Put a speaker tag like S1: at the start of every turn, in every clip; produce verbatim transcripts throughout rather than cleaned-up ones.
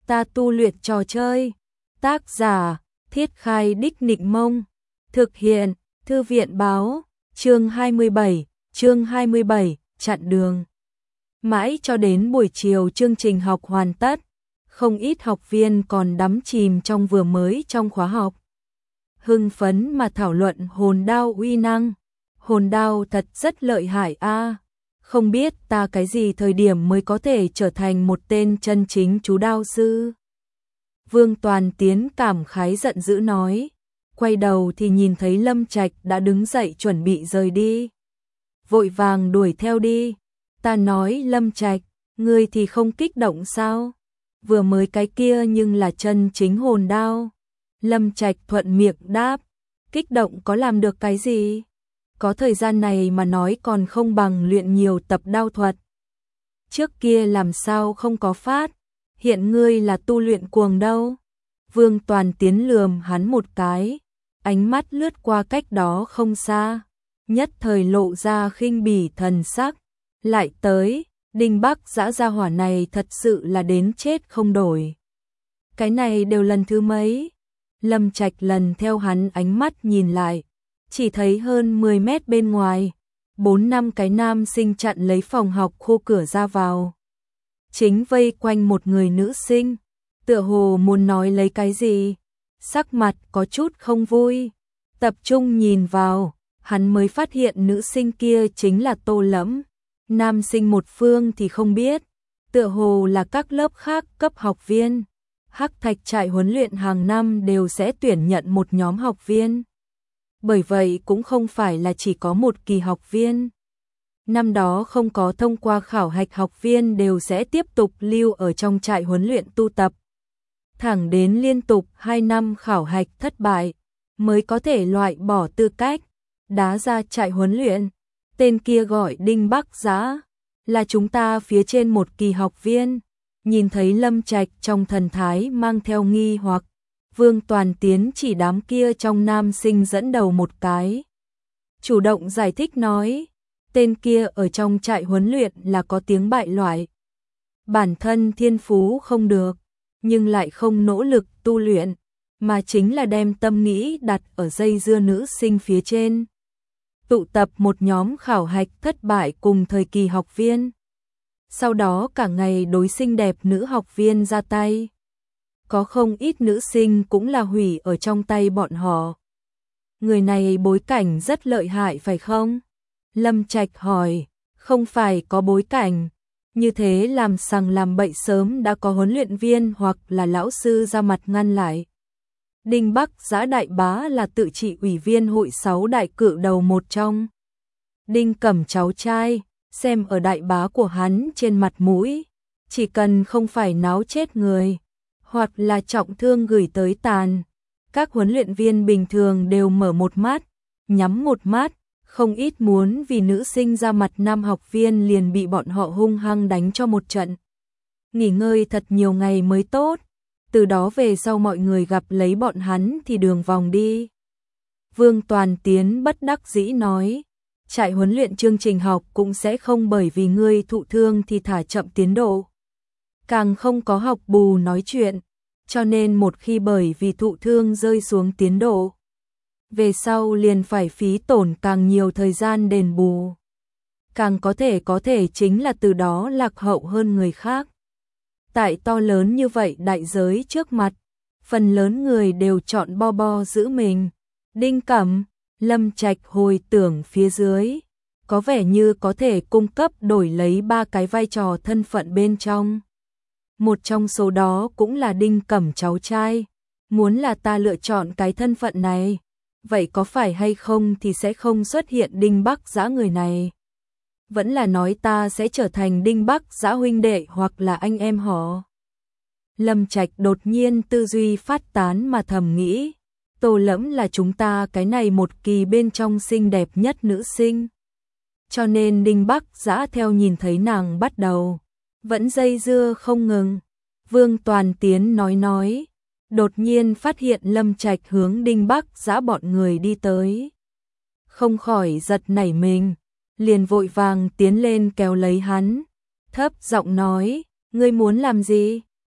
S1: Ta tu luyện trò chơi. Tác giả, Thiết Khai Đích Nịnh Mông. Thực hiện, Thư viện Báo. Chương hai mươi bảy, chương hai mươi bảy, chặn đường. Mãi cho đến buổi chiều chương trình học hoàn tất, không ít học viên còn đắm chìm trong vừa mới trong khóa học. Hưng phấn mà thảo luận hồn đao uy năng. Hồn đao thật rất lợi hại a. Không biết ta cái gì thời điểm mới có thể trở thành một tên chân chính chú đao sư. Vương Toàn Tiến cảm khái giận dữ nói. Quay đầu thì nhìn thấy Lâm Trạch đã đứng dậy chuẩn bị rời đi. Vội vàng đuổi theo đi. Ta nói Lâm Trạch, ngươi thì không kích động sao? Vừa mới cái kia nhưng là chân chính hồn đao. Lâm Trạch thuận miệng đáp, kích động có làm được cái gì? Có thời gian này mà nói còn không bằng luyện nhiều tập đao thuật. Trước kia làm sao không có phát, hiện ngươi là tu luyện cuồng đâu. Vương Toàn Tiến lườm hắn một cái, ánh mắt lướt qua cách đó không xa, nhất thời lộ ra khinh bỉ thần sắc. Lại tới, Đinh Bắc Dã gia hỏa này thật sự là đến chết không đổi. Cái này đều lần thứ mấy? Lâm Trạch lần theo hắn ánh mắt nhìn lại, chỉ thấy hơn mười mét bên ngoài, bốn năm cái nam sinh chặn lấy phòng học khô cửa ra vào. Chính vây quanh một người nữ sinh, tựa hồ muốn nói lấy cái gì, sắc mặt có chút không vui. Tập trung nhìn vào, hắn mới phát hiện nữ sinh kia chính là Tô Lẫm. Nam sinh một phương thì không biết, tựa hồ là các lớp khác cấp học viên. Hắc Thạch trại huấn luyện hàng năm đều sẽ tuyển nhận một nhóm học viên. Bởi vậy cũng không phải là chỉ có một kỳ học viên. Năm đó không có thông qua khảo hạch học viên đều sẽ tiếp tục lưu ở trong trại huấn luyện tu tập. Thẳng đến liên tục hai năm khảo hạch thất bại, mới có thể loại bỏ tư cách, đá ra trại huấn luyện. Tên kia gọi Đinh Bắc Dã, là chúng ta phía trên một kỳ học viên. Nhìn thấy Lâm Trạch trong thần thái mang theo nghi hoặc, Vương Toàn Tiến chỉ đám kia trong nam sinh dẫn đầu một cái. Chủ động giải thích nói, tên kia ở trong trại huấn luyện là có tiếng bại loại. Bản thân thiên phú không được, nhưng lại không nỗ lực tu luyện, mà chính là đem tâm nghĩ đặt ở dây dưa nữ sinh phía trên. Tụ tập một nhóm khảo hạch thất bại cùng thời kỳ học viên. Sau đó cả ngày đối xinh đẹp nữ học viên ra tay. Có không ít nữ sinh cũng là hủy ở trong tay bọn họ. Người này bối cảnh rất lợi hại phải không? Lâm Trạch hỏi, không phải có bối cảnh. Như thế làm sằng làm bậy sớm đã có huấn luyện viên hoặc là lão sư ra mặt ngăn lại. Đinh Bắc Dã đại bá là tự trị ủy viên hội sáu đại cự đầu một trong. Đinh Cẩm cháu trai, xem ở đại bá của hắn trên mặt mũi, chỉ cần không phải náo chết người, hoặc là trọng thương gửi tới tàn. Các huấn luyện viên bình thường đều mở một mắt, nhắm một mắt, không ít muốn vì nữ sinh ra mặt nam học viên liền bị bọn họ hung hăng đánh cho một trận. Nghỉ ngơi thật nhiều ngày mới tốt. Từ đó về sau mọi người gặp lấy bọn hắn thì đường vòng đi. Vương Toàn Tiến bất đắc dĩ nói, trại huấn luyện chương trình học cũng sẽ không bởi vì ngươi thụ thương thì thả chậm tiến độ. Càng không có học bù nói chuyện, cho nên một khi bởi vì thụ thương rơi xuống tiến độ, về sau liền phải phí tổn càng nhiều thời gian đền bù. Càng có thể có thể chính là từ đó lạc hậu hơn người khác. Tại to lớn như vậy đại giới trước mặt, phần lớn người đều chọn bo bo giữ mình. Đinh Cẩm, Lâm Trạch hồi tưởng phía dưới, có vẻ như có thể cung cấp đổi lấy ba cái vai trò thân phận bên trong. Một trong số đó cũng là Đinh Cẩm cháu trai. Muốn là ta lựa chọn cái thân phận này, vậy có phải hay không thì sẽ không xuất hiện Đinh Bắc Dã người này. Vẫn là nói ta sẽ trở thành Đinh Bắc Dã huynh đệ hoặc là anh em họ. Lâm Trạch đột nhiên tư duy phát tán mà thầm nghĩ, Tô Lẫm là chúng ta cái này một kỳ bên trong xinh đẹp nhất nữ sinh. Cho nên Đinh Bắc Dã theo nhìn thấy nàng bắt đầu, vẫn dây dưa không ngừng. Vương Toàn Tiến nói nói, đột nhiên phát hiện Lâm Trạch hướng Đinh Bắc Dã bọn người đi tới. Không khỏi giật nảy mình, liền vội vàng tiến lên kéo lấy hắn, thấp giọng nói, ngươi muốn làm gì?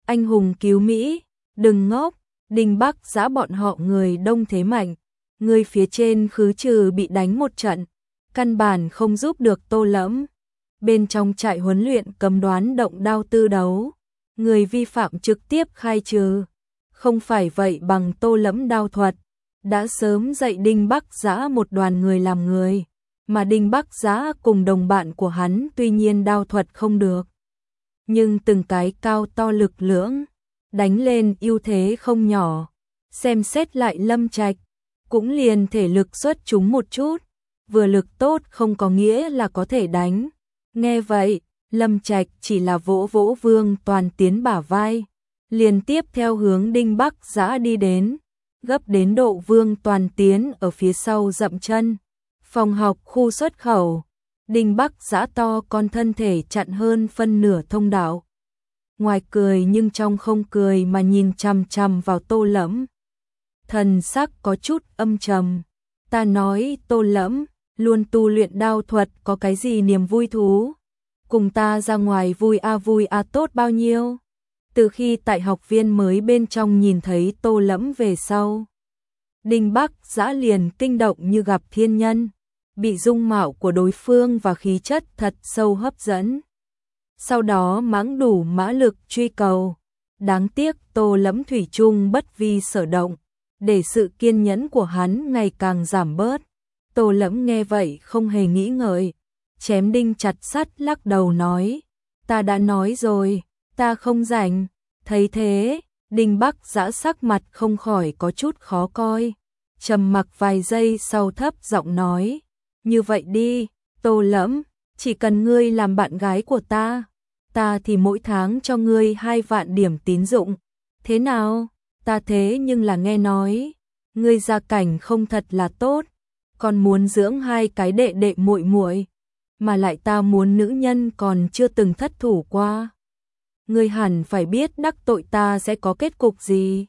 S1: Anh hùng cứu Mỹ, đừng ngốc, Đinh Bắc Giã bọn họ người đông thế mạnh, người phía trên khứ trừ bị đánh một trận, căn bản không giúp được Tô Lẫm. Bên trong trại huấn luyện cấm đoán động đao tư đấu, người vi phạm trực tiếp khai trừ. Không phải vậy bằng Tô Lẫm đao thuật, đã sớm dạy Đinh Bắc Giã một đoàn người làm người, mà Đinh Bắc Giã cùng đồng bạn của hắn tuy nhiên đao thuật không được, nhưng từng cái cao to lực lưỡng, đánh lên ưu thế không nhỏ. Xem xét lại Lâm Trạch, cũng liền thể lực xuất chúng một chút, vừa lực tốt không có nghĩa là có thể đánh. Nghe vậy, Lâm Trạch chỉ là vỗ vỗ Vương Toàn Tiến bả vai, liền tiếp theo hướng Đinh Bắc Giã đi đến, gấp đến độ Vương Toàn Tiến ở phía sau dậm chân. Phòng học khu xuất khẩu, Đinh Bắc Giã to con thân thể chặn hơn phân nửa thông đạo. Ngoài cười nhưng trong không cười mà nhìn chằm chằm vào Tô Lẫm. Thần sắc có chút âm trầm. Ta nói Tô Lẫm, luôn tu luyện đao thuật có cái gì niềm vui thú? Cùng ta ra ngoài vui a vui a tốt bao nhiêu? Từ khi tại học viên mới bên trong nhìn thấy Tô Lẫm về sau, Đinh Bắc Giã liền kinh động như gặp thiên nhân, bị dung mạo của đối phương và khí chất thật sâu hấp dẫn. Sau đó mãng đủ mã lực truy cầu. Đáng tiếc Tô Lẫm thủy chung bất vi sở động, để sự kiên nhẫn của hắn ngày càng giảm bớt. Tô Lẫm nghe vậy không hề nghĩ ngợi, chém đinh chặt sắt lắc đầu nói, ta đã nói rồi, ta không rảnh. Thấy thế, Đinh Bắc Giã sắc mặt không khỏi có chút khó coi, trầm mặc vài giây sau thấp giọng nói, như vậy đi, Tô Lẫm, chỉ cần ngươi làm bạn gái của ta, ta thì mỗi tháng cho ngươi hai vạn điểm tín dụng. Thế nào? Ta thế nhưng là nghe nói, ngươi gia cảnh không thật là tốt, còn muốn dưỡng hai cái đệ đệ muội muội, mà lại ta muốn nữ nhân còn chưa từng thất thủ qua. Ngươi hẳn phải biết đắc tội ta sẽ có kết cục gì.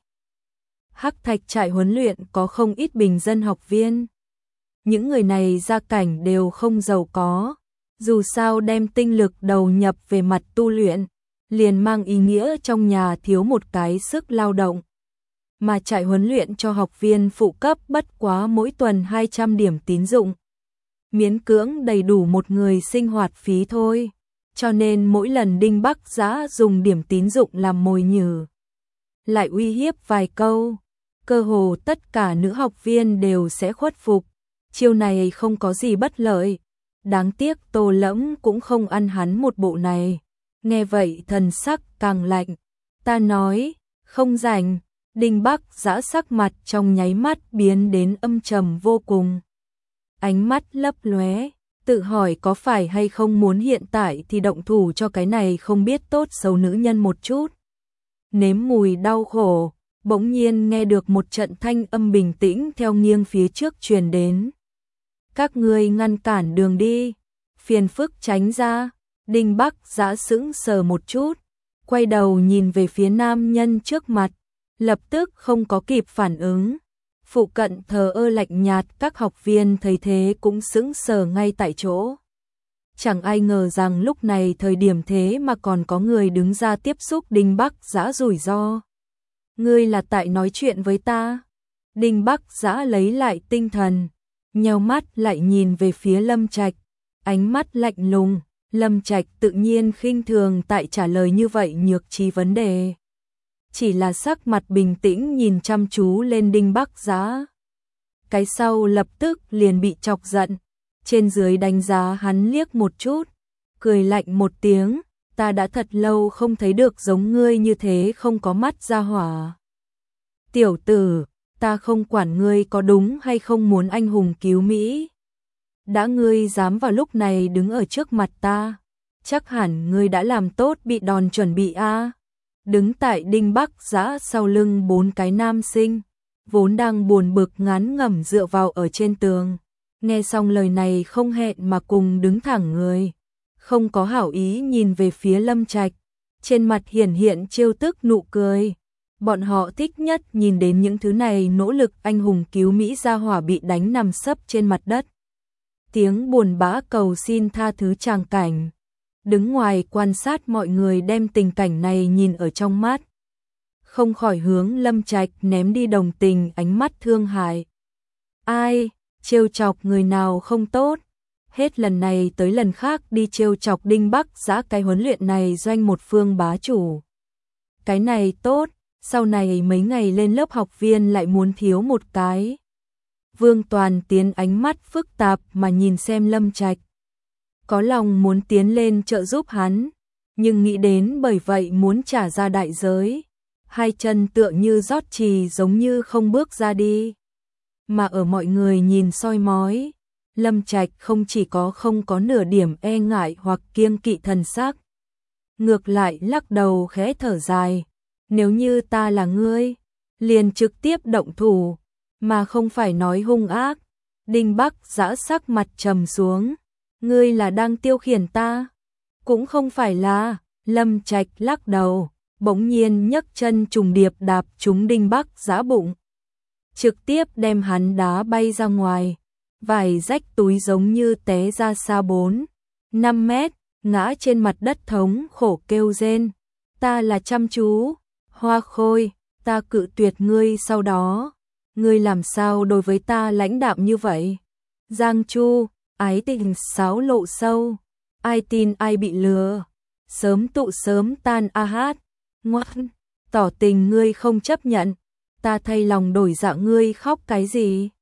S1: Hắc Thạch trại huấn luyện có không ít bình dân học viên. Những người này gia cảnh đều không giàu có, dù sao đem tinh lực đầu nhập về mặt tu luyện, liền mang ý nghĩa trong nhà thiếu một cái sức lao động. Mà trại huấn luyện cho học viên phụ cấp bất quá mỗi tuần hai trăm điểm tín dụng. Miễn cưỡng đầy đủ một người sinh hoạt phí thôi. Cho nên mỗi lần Đinh Bắc Giã dùng điểm tín dụng làm mồi nhử, lại uy hiếp vài câu, cơ hồ tất cả nữ học viên đều sẽ khuất phục. Chiêu này không có gì bất lợi. Đáng tiếc Tô Lẫm cũng không ăn hắn một bộ này. Nghe vậy thần sắc càng lạnh. Ta nói, không rảnh. Đinh Bắc Giã sắc mặt trong nháy mắt biến đến âm trầm vô cùng. Ánh mắt lấp lóe, tự hỏi có phải hay không muốn hiện tại thì động thủ cho cái này không biết tốt xấu nữ nhân một chút. Nếm mùi đau khổ, bỗng nhiên nghe được một trận thanh âm bình tĩnh theo nghiêng phía trước truyền đến. Các ngươi ngăn cản đường đi, phiền phức tránh ra. Đinh Bắc Giã sững sờ một chút, quay đầu nhìn về phía nam nhân trước mặt, lập tức không có kịp phản ứng. Phụ cận thờ ơ lạnh nhạt các học viên thấy thế cũng sững sờ ngay tại chỗ. Chẳng ai ngờ rằng lúc này thời điểm thế mà còn có người đứng ra tiếp xúc Đinh Bắc Giã rủi ro. Ngươi là tại nói chuyện với ta. Đinh Bắc Giã lấy lại tinh thần, nheo mắt lại nhìn về phía Lâm Trạch, ánh mắt lạnh lùng. Lâm Trạch tự nhiên khinh thường tại trả lời như vậy nhược trí vấn đề, chỉ là sắc mặt bình tĩnh nhìn chăm chú lên Đinh Bắc Giã. Cái sau lập tức liền bị chọc giận, trên dưới đánh giá hắn liếc một chút, cười lạnh một tiếng, ta đã thật lâu không thấy được giống ngươi như thế không có mắt ra hỏa. Tiểu tử, ta không quản ngươi có đúng hay không muốn anh hùng cứu Mỹ. Đã ngươi dám vào lúc này đứng ở trước mặt ta, chắc hẳn ngươi đã làm tốt bị đòn chuẩn bị a. Đứng tại Đinh Bắc Giã sau lưng bốn cái nam sinh, vốn đang buồn bực ngán ngẩm dựa vào ở trên tường. Nghe xong lời này không hẹn mà cùng đứng thẳng người, không có hảo ý nhìn về phía Lâm Trạch, trên mặt hiển hiện trêu tức nụ cười. Bọn họ thích nhất nhìn đến những thứ này nỗ lực anh hùng cứu Mỹ gia hỏa bị đánh nằm sấp trên mặt đất. Tiếng buồn bã cầu xin tha thứ tràng cảnh. đứng ngoài quan sát mọi người đem tình cảnh này nhìn ở trong mắt. Không khỏi hướng Lâm Trạch ném đi đồng tình ánh mắt thương hại. Ai, trêu chọc người nào không tốt, hết lần này tới lần khác đi trêu chọc Đinh Bắc Giã cái huấn luyện này doanh một phương bá chủ. Cái này tốt, sau này mấy ngày lên lớp học viên lại muốn thiếu một cái. Vương Toàn Tiến ánh mắt phức tạp mà nhìn xem Lâm Trạch. Có lòng muốn tiến lên trợ giúp hắn, nhưng nghĩ đến bởi vậy muốn trả ra đại giới. Hai chân tựa như rót trì giống như không bước ra đi. Mà ở mọi người nhìn soi mói, Lâm Trạch không chỉ có không có nửa điểm e ngại hoặc kiêng kỵ thần sắc. Ngược lại lắc đầu khẽ thở dài, nếu như ta là ngươi, liền trực tiếp động thủ, mà không phải nói hung ác. Đinh Bắc Giã sắc mặt trầm xuống, ngươi là đang tiêu khiển ta? Cũng không phải là, Lâm Trạch lắc đầu, bỗng nhiên nhấc chân trùng điệp đạp trúng Đinh Bắc Giã bụng. Trực tiếp đem hắn đá bay ra ngoài, vải rách túi giống như té ra xa bốn, năm mét, ngã trên mặt đất thống khổ kêu rên. Ta là chăm chú, Hoa Khôi, ta cự tuyệt ngươi sau đó. Ngươi làm sao đối với ta lãnh đạm như vậy? Giang Chu, ái tình xáo lộ sâu, ai tin ai bị lừa, sớm tụ sớm tan a hát, ngoan, tỏ tình ngươi không chấp nhận, ta thay lòng đổi dạ ngươi khóc cái gì?